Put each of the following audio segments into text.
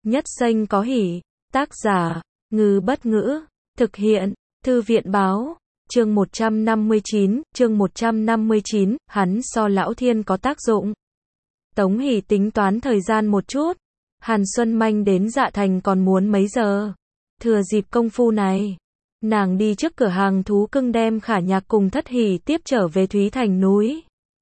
Nhất danh có hỷ. Tác giả, Ngư Bất Ngữ. Thực hiện, Thư viện Báo. Chương 159, hắn so Lão Thiên có tác dụng. Tống Hỷ tính toán thời gian một chút. Hàn Xuân Manh đến Dạ Thành còn muốn mấy giờ. Thừa dịp công phu này, nàng đi trước cửa hàng thú cưng đem Khả Nhạc cùng Thất Hỷ tiếp trở về Thúy Thành núi.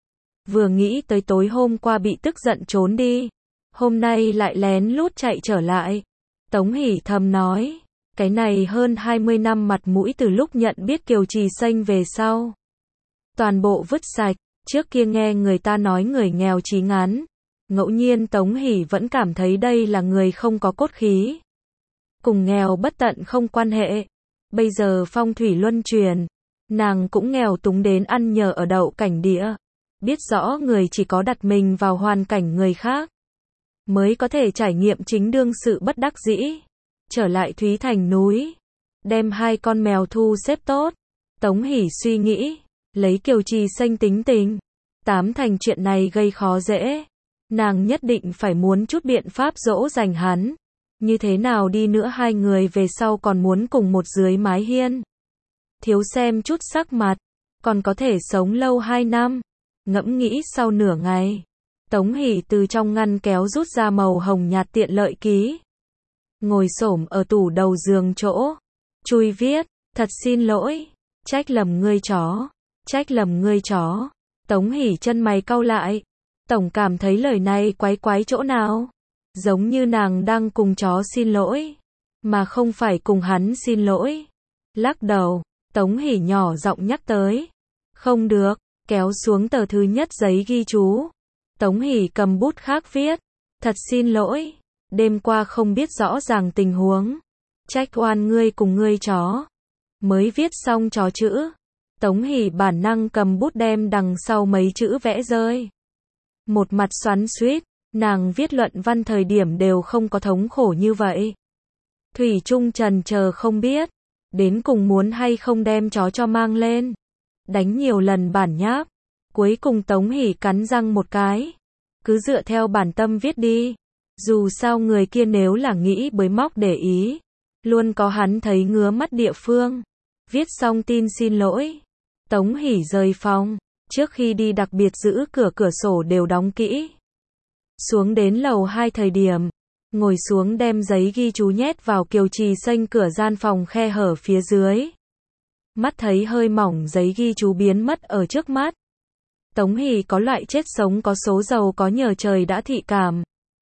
Vừa nghĩ tới tối hôm qua bị tức giận trốn đi, hôm nay lại lén lút chạy trở lại. Tống Hỷ thầm nói, cái này hơn 20 năm mặt mũi từ lúc nhận biết Kiều Trì Xanh về sau, toàn bộ vứt sạch. Trước kia nghe người ta nói người nghèo chí ngán, ngẫu nhiên Tống Hỷ vẫn cảm thấy đây là người không có cốt khí. Cùng nghèo bất tận không quan hệ. Bây giờ phong thủy luân chuyển, nàng cũng nghèo túng đến ăn nhờ ở đậu cảnh địa. Biết rõ người chỉ có đặt mình vào hoàn cảnh người khác, mới có thể trải nghiệm chính đương sự bất đắc dĩ. Trở lại Thúy Thành núi, đem hai con mèo thu xếp tốt. Tống Hỷ suy nghĩ, lấy Kiều Trì Xanh tính tình, tám thành chuyện này gây khó dễ. Nàng nhất định phải muốn chút biện pháp dỗ dành hắn. Như thế nào đi nữa hai người về sau còn muốn cùng một dưới mái hiên. Thiếu xem chút sắc mặt, còn có thể sống lâu 2 năm. Ngẫm nghĩ sau nửa ngày, Tống Hỷ từ trong ngăn kéo rút ra màu hồng nhạt tiện lợi ký. Ngồi xổm ở tủ đầu giường chỗ, chui viết, thật xin lỗi, trách lầm ngươi chó, trách lầm ngươi chó. Tống Hỷ chân mày cau lại, tổng cảm thấy lời này quái quái chỗ nào. Giống như nàng đang cùng chó xin lỗi, mà không phải cùng hắn xin lỗi. Lắc đầu, Tống Hỷ nhỏ giọng nhắc tới. Không được, kéo xuống tờ thứ nhất giấy ghi chú. Tống Hỷ cầm bút khác viết. Thật xin lỗi, đêm qua không biết rõ ràng tình huống. Trách oan ngươi cùng ngươi chó. Mới viết xong chó chữ, Tống Hỷ bản năng cầm bút đem đằng sau mấy chữ vẽ rơi. Một mặt xoắn xuýt. Nàng viết luận văn thời điểm đều không có thống khổ như vậy. Thủy chung trần chờ không biết, đến cùng muốn hay không đem chó cho mang lên. Đánh nhiều lần bản nháp, cuối cùng Tống Hỷ cắn răng một cái. Cứ dựa theo bản tâm viết đi. Dù sao người kia nếu là nghĩ bới móc để ý, luôn có hắn thấy ngứa mắt địa phương. Viết xong tin xin lỗi, Tống Hỷ rời phòng. Trước khi đi đặc biệt giữ cửa sổ đều đóng kỹ. Xuống đến lầu 2 thời điểm, ngồi xuống đem giấy ghi chú nhét vào Kiều Trì Xanh cửa gian phòng khe hở phía dưới. Mắt thấy hơi mỏng giấy ghi chú biến mất ở trước mắt. Tống Hỷ có loại chết sống có số giàu có nhờ trời đã thị cảm.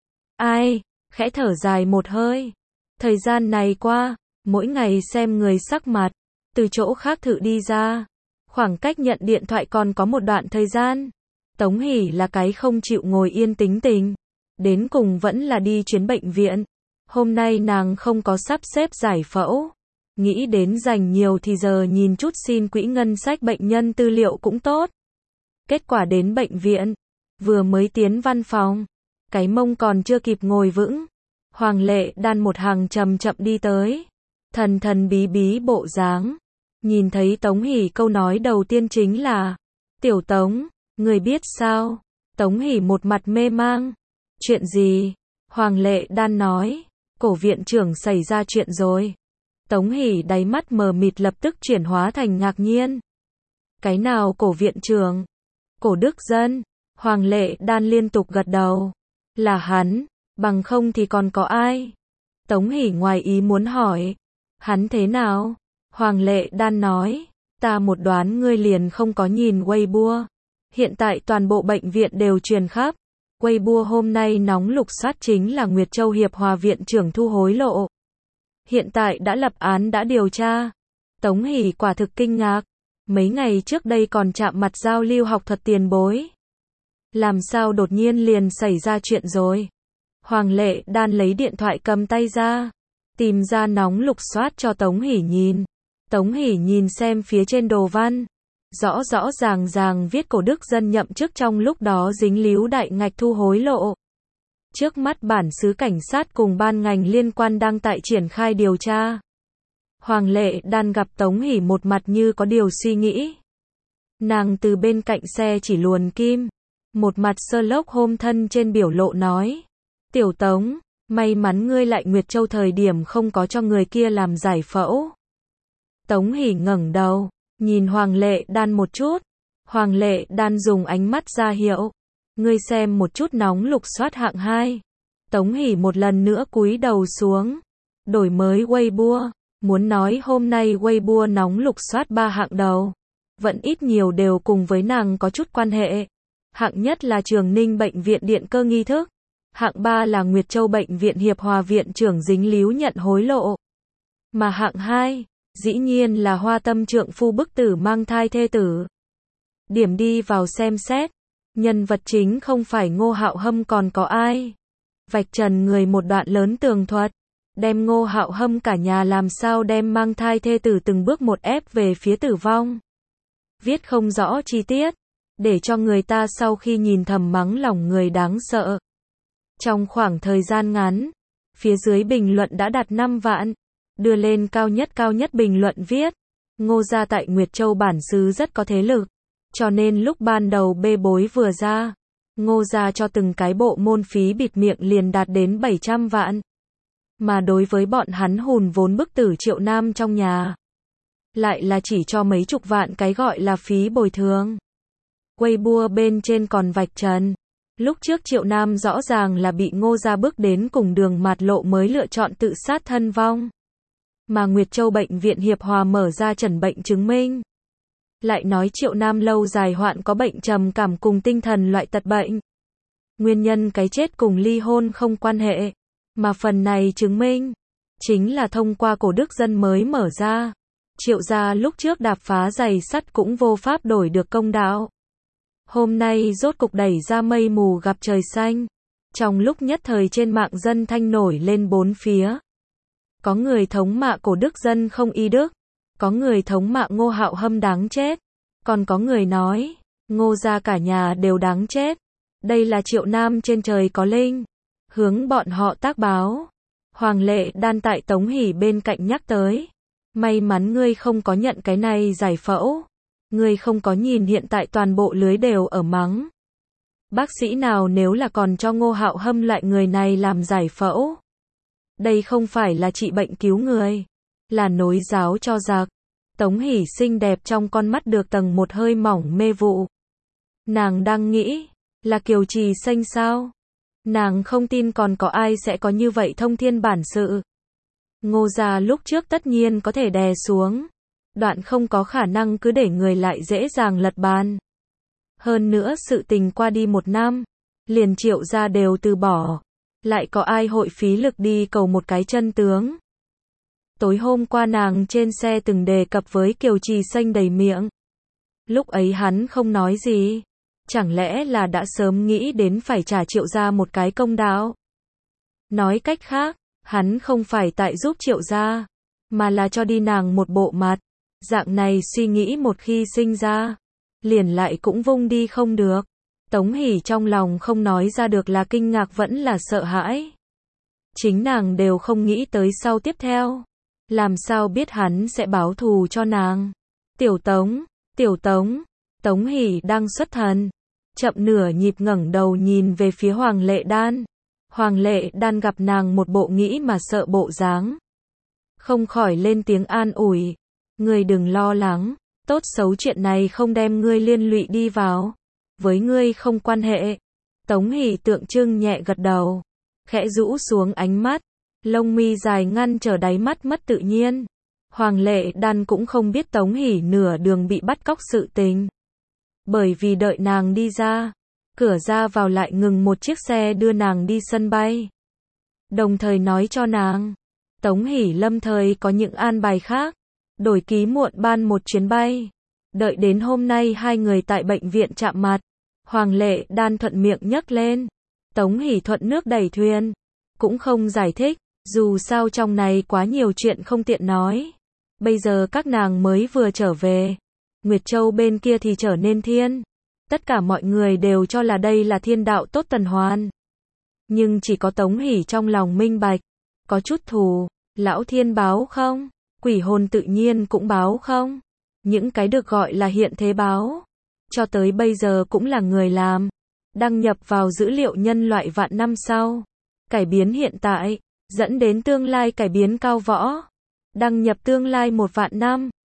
Ai, khẽ thở dài một hơi. Thời gian này qua, mỗi ngày xem người sắc mặt, từ chỗ khác thử đi ra. Khoảng cách nhận điện thoại còn có một đoạn thời gian. Tống Hỷ là cái không chịu ngồi yên tính tình. Đến cùng vẫn là đi chuyến bệnh viện. Hôm nay nàng không có sắp xếp giải phẫu. Nghĩ đến dành nhiều thì giờ nhìn chút xin quỹ ngân sách bệnh nhân tư liệu cũng tốt. Kết quả đến bệnh viện. Vừa mới tiến văn phòng. Cái mông còn chưa kịp ngồi vững. Hoàng Lệ Đan một hàng chậm chậm đi tới. Thần thần bí bí bộ dáng. Nhìn thấy Tống Hỷ câu nói đầu tiên chính là Tiểu Tống, người biết sao? Tống Hỷ một mặt mê mang. Chuyện gì? Hoàng Lệ Đan nói. Cổ viện trưởng xảy ra chuyện rồi. Tống Hỷ đáy mắt mờ mịt lập tức chuyển hóa thành ngạc nhiên. Cái nào cổ viện trưởng? Cổ Đức Dân. Hoàng Lệ Đan liên tục gật đầu. Là hắn, bằng không thì còn có ai? Tống Hỷ ngoài ý muốn hỏi. Hắn thế nào? Hoàng Lệ Đan nói. Ta một đoán ngươi liền không có nhìn Weibo. Hiện tại toàn bộ bệnh viện đều truyền khắp. Weibo hôm nay nóng lục soát chính là Nguyệt Châu Hiệp Hòa viện trưởng thu hối lộ. Hiện tại đã lập án đã điều tra. Tống Hỷ quả thực kinh ngạc. Mấy ngày trước đây còn chạm mặt giao lưu học thuật tiền bối. Làm sao đột nhiên liền xảy ra chuyện rồi? Hoàng Lệ Đan lấy điện thoại cầm tay ra. Tìm ra nóng lục soát cho Tống Hỷ nhìn. Tống Hỷ nhìn xem phía trên đồ văn. Rõ ràng viết Cổ Đức Dân nhậm chức trong lúc đó dính líu đại ngạch thu hối lộ. Trước mắt bản xứ cảnh sát cùng ban ngành liên quan đang tại triển khai điều tra. Hoàng Lệ Đan gặp Tống Hỷ một mặt như có điều suy nghĩ. Nàng từ bên cạnh xe chỉ luồn kim. Một mặt Sherlock Holmes thân trên biểu lộ nói. Tiểu Tống, May mắn ngươi lại Nguyệt Châu thời điểm không có cho người kia làm giải phẫu. Tống Hỷ ngẩng đầu, nhìn Hoàng Lệ Đan một chút. Hoàng Lệ Đan dùng ánh mắt ra hiệu. Ngươi xem một chút nóng lục soát hạng 2. Tống Hỷ một lần nữa cúi đầu xuống. Đổi mới Weibo. Muốn nói hôm nay Weibo nóng lục soát 3 hạng đầu. Vẫn ít nhiều đều cùng với nàng có chút quan hệ. Hạng nhất là Trường Ninh Bệnh viện điện cơ nghi thức. Hạng 3 là Nguyệt Châu Bệnh viện Hiệp Hòa viện trưởng dính líu nhận hối lộ. Mà hạng 2, dĩ nhiên là Hoa Tâm trượng phu bức tử mang thai thê tử. Điểm đi vào xem xét. Nhân vật chính không phải Ngô Hạo Hâm còn có ai. Vạch trần người một đoạn lớn tường thuật. Đem Ngô Hạo Hâm cả nhà làm sao đem mang thai thê tử từng bước một ép về phía tử vong. Viết không rõ chi tiết. Để cho người ta sau khi nhìn thầm mắng lòng người đáng sợ. Trong khoảng thời gian ngắn, phía dưới bình luận đã đạt 5 vạn. Đưa lên cao nhất bình luận viết. Ngô gia tại Nguyệt Châu bản xứ rất có thế lực. Cho nên lúc ban đầu bê bối vừa ra, Ngô gia cho từng cái bộ môn phí bịt miệng liền đạt đến 700 vạn. Mà đối với bọn hắn hùn vốn bức tử Triệu Nam trong nhà, lại là chỉ cho mấy chục vạn cái gọi là phí bồi thường. Weibo bên trên còn vạch trần. Lúc trước Triệu Nam rõ ràng là bị Ngô gia bước đến cùng đường mạt lộ mới lựa chọn tự sát thân vong. Mà Nguyệt Châu Bệnh viện Hiệp Hòa mở ra chẩn bệnh chứng minh. Lại nói Triệu Nam lâu dài hoạn có bệnh trầm cảm cùng tinh thần loại tật bệnh. Nguyên nhân cái chết cùng ly hôn không quan hệ. Mà phần này chứng minh, chính là thông qua cổ đức dân mới mở ra. Triệu gia lúc trước đạp phá giày sắt cũng vô pháp đổi được công đạo. Hôm nay rốt cục đẩy ra mây mù gặp trời xanh. Trong lúc nhất thời trên mạng dân thanh nổi lên bốn phía. Có người thống mạ cổ đức dân không y đức. Có người thống mạ Ngô Hạo Hâm đáng chết. Còn có người nói, Ngô gia cả nhà đều đáng chết. Đây là Triệu Nam trên trời có linh. Hướng bọn họ tác báo. Hoàng Lệ Đan tại Tống Hỷ bên cạnh nhắc tới. May mắn ngươi không có nhận cái này giải phẫu. Ngươi không có nhìn hiện tại toàn bộ lưới đều ở mắng. Bác sĩ nào nếu là còn cho Ngô Hạo Hâm loại người này làm giải phẫu. Đây không phải là trị bệnh cứu người. Là nối giáo cho giặc. Tống Hỷ xinh đẹp trong con mắt được tầng một hơi mỏng mê vụ. Nàng đang nghĩ, là Kiều Trì Xanh sao? Nàng không tin còn có ai sẽ có như vậy thông thiên bản sự. Ngô gia lúc trước tất nhiên có thể đè xuống. Đoạn không có khả năng cứ để người lại dễ dàng lật bàn. Hơn nữa sự tình qua đi 1 năm, liền Triệu gia đều từ bỏ. Lại có ai hội phí lực đi cầu một cái chân tướng. Tối hôm qua nàng trên xe từng đề cập với Kiều Trì Xanh đầy miệng. Lúc ấy hắn không nói gì. Chẳng lẽ là đã sớm nghĩ đến phải trả Triệu gia một cái công đạo. Nói cách khác, hắn không phải tại giúp Triệu gia, mà là cho đi nàng một bộ mặt. Dạng này suy nghĩ một khi sinh ra, liền lại cũng vung đi không được. Tống Hỷ trong lòng không nói ra được là kinh ngạc vẫn là sợ hãi. Chính nàng đều không nghĩ tới sau tiếp theo. Làm sao biết hắn sẽ báo thù cho nàng. Tiểu Tống, Tống Hỷ đang xuất thần. Chậm nửa nhịp ngẩng đầu nhìn về phía Hoàng Lệ Đan. Hoàng Lệ Đan gặp nàng một bộ nghĩ mà sợ bộ dáng. Không khỏi lên tiếng an ủi. Ngươi đừng lo lắng, tốt xấu chuyện này không đem ngươi liên lụy đi vào. Với ngươi không quan hệ. Tống Hỷ tượng trưng nhẹ gật đầu. Khẽ rũ xuống ánh mắt. Lông mi dài ngăn trở đáy mắt mất tự nhiên. Hoàng Lệ Đan cũng không biết Tống Hỷ nửa đường bị bắt cóc sự tình. Bởi vì đợi nàng đi ra, cửa ra vào lại ngừng một chiếc xe đưa nàng đi sân bay. Đồng thời nói cho nàng, Tống Hỷ lâm thời có những an bài khác. Đổi ký muộn ban một chuyến bay. Đợi đến hôm nay hai người tại bệnh viện chạm mặt. Hoàng Lệ Đan thuận miệng nhấc lên. Tống Hỷ thuận nước đẩy thuyền. Cũng không giải thích. Dù sao trong này quá nhiều chuyện không tiện nói. Bây giờ các nàng mới vừa trở về. Nguyệt Châu bên kia thì trở nên thiên. Tất cả mọi người đều cho là đây là thiên đạo tốt tuần hoàn. Nhưng chỉ có Tống Hỷ trong lòng minh bạch. Có chút thù. Lão thiên báo không? Quỷ hồn tự nhiên cũng báo không? Những cái được gọi là hiện thế báo. Cho tới bây giờ cũng là người làm. Đăng nhập vào dữ liệu nhân loại vạn năm sau. Cải biến hiện tại, dẫn đến tương lai cải biến cao võ. Đăng nhập tương lai 1 vạn năm.